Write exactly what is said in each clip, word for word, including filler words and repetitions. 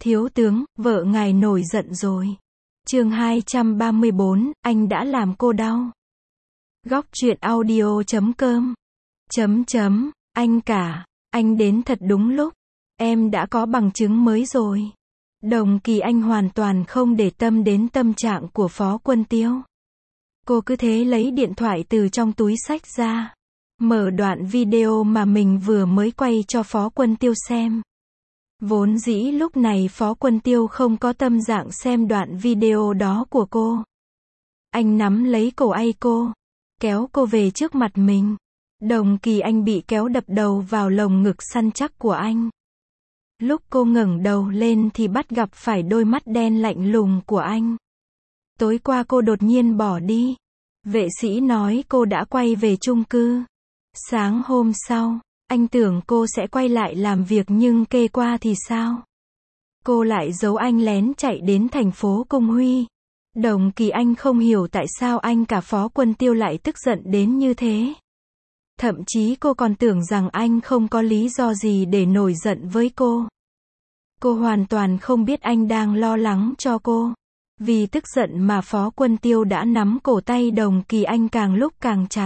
Thiếu tướng, vợ ngài nổi giận rồi. Chương hai trăm ba mươi bốn, anh đã làm cô đau. Góc truyện audio chấm com. Chấm chấm, anh cả, anh đến thật đúng lúc. Em đã có bằng chứng mới rồi. Đồng Kỳ Anh hoàn toàn không để tâm đến tâm trạng của Phó Quân Tiêu. Cô cứ thế lấy điện thoại từ trong túi xách ra, mở đoạn video mà mình vừa mới quay cho Phó Quân Tiêu xem. Vốn dĩ lúc này Phó Quân Tiêu không có tâm trạng xem đoạn video đó của cô. Anh nắm lấy cổ ây cô, kéo cô về trước mặt mình. Đồng Kỳ Anh bị kéo đập đầu vào lồng ngực săn chắc của anh. Lúc cô ngẩng đầu lên thì bắt gặp phải đôi mắt đen lạnh lùng của anh. Tối qua cô đột nhiên bỏ đi. Vệ sĩ nói cô đã quay về chung cư. Sáng hôm sau, anh tưởng cô sẽ quay lại làm việc nhưng kê qua thì sao? Cô lại giấu anh lén chạy đến thành phố Cung Huy. Đồng Kỳ Anh không hiểu tại sao anh cả Phó Quân Tiêu lại tức giận đến như thế. Thậm chí cô còn tưởng rằng anh không có lý do gì để nổi giận với cô. Cô hoàn toàn không biết anh đang lo lắng cho cô. Vì tức giận mà Phó Quân Tiêu đã nắm cổ tay Đồng Kỳ Anh càng lúc càng chặt.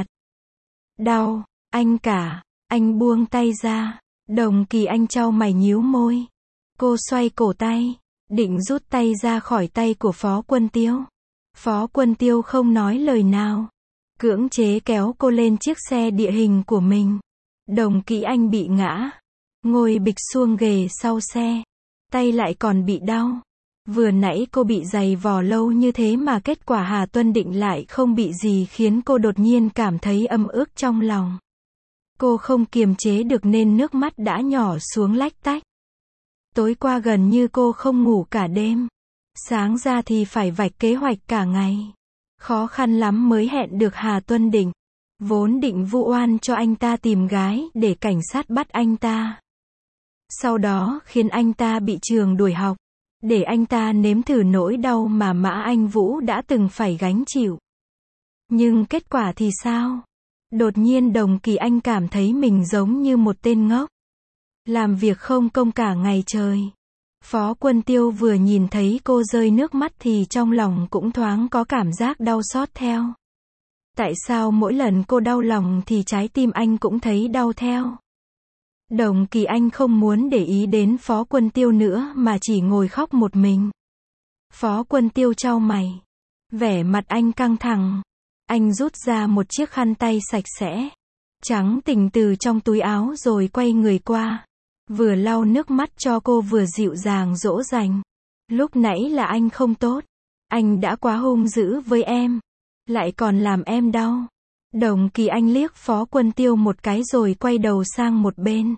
Đau, anh cả, anh buông tay ra. Đồng Kỳ Anh chau mày nhíu môi. Cô xoay cổ tay, định rút tay ra khỏi tay của Phó Quân Tiêu. Phó Quân Tiêu không nói lời nào, cưỡng chế kéo cô lên chiếc xe địa hình của mình. Đồng Kỳ Anh bị ngã, ngồi bịch xuống ghế sau xe, tay lại còn bị đau. Vừa nãy cô bị giày vò lâu như thế mà kết quả Hà Tuân Định lại không bị gì khiến cô đột nhiên cảm thấy ấm ức trong lòng. Cô không kiềm chế được nên nước mắt đã nhỏ xuống lách tách. Tối qua gần như cô không ngủ cả đêm. Sáng ra thì phải vạch kế hoạch cả ngày. Khó khăn lắm mới hẹn được Hà Tuân Định. Vốn định vu oan cho anh ta tìm gái để cảnh sát bắt anh ta. Sau đó khiến anh ta bị trường đuổi học. Để anh ta nếm thử nỗi đau mà Mã Anh Vũ đã từng phải gánh chịu. Nhưng kết quả thì sao? Đột nhiên Đồng Kỳ Anh cảm thấy mình giống như một tên ngốc. Làm việc không công cả ngày trời. Phó Quân Tiêu vừa nhìn thấy cô rơi nước mắt thì trong lòng cũng thoáng có cảm giác đau xót theo. Tại sao mỗi lần cô đau lòng thì trái tim anh cũng thấy đau theo? Đồng Kỳ Anh không muốn để ý đến Phó Quân Tiêu nữa mà chỉ ngồi khóc một mình. Phó Quân Tiêu chau mày. Vẻ mặt anh căng thẳng. Anh rút ra một chiếc khăn tay sạch sẽ, trắng tỉnh từ trong túi áo rồi quay người qua. Vừa lau nước mắt cho cô vừa dịu dàng dỗ dành. Lúc nãy là anh không tốt. Anh đã quá hung dữ với em. Lại còn làm em đau. Đồng Kỳ Anh liếc Phó Quân Tiêu một cái rồi quay đầu sang một bên.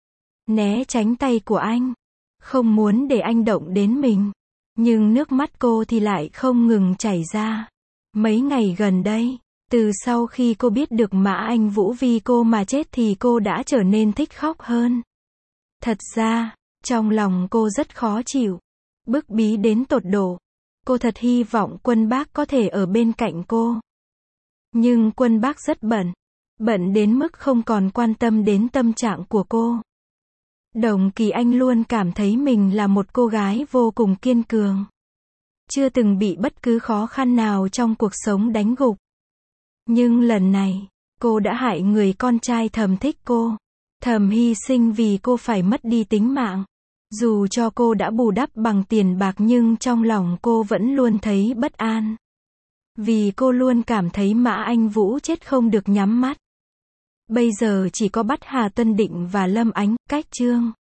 Né tránh tay của anh. Không muốn để anh động đến mình. Nhưng nước mắt cô thì lại không ngừng chảy ra. Mấy ngày gần đây, từ sau khi cô biết được Mã Anh Vũ vì cô mà chết thì cô đã trở nên thích khóc hơn. Thật ra, trong lòng cô rất khó chịu. Bức bí đến tột độ. Cô thật hy vọng Quân Bác có thể ở bên cạnh cô. Nhưng Quân Bác rất bận. Bận đến mức không còn quan tâm đến tâm trạng của cô. Đồng Kỳ Anh luôn cảm thấy mình là một cô gái vô cùng kiên cường. Chưa từng bị bất cứ khó khăn nào trong cuộc sống đánh gục. Nhưng lần này, cô đã hại người con trai thầm thích cô. Thầm hy sinh vì cô phải mất đi tính mạng. Dù cho cô đã bù đắp bằng tiền bạc nhưng trong lòng cô vẫn luôn thấy bất an. Vì cô luôn cảm thấy Mã Anh Vũ chết không được nhắm mắt. Bây giờ chỉ có bắt Hà Tuân Định và Lâm Ánh, Cách Trương.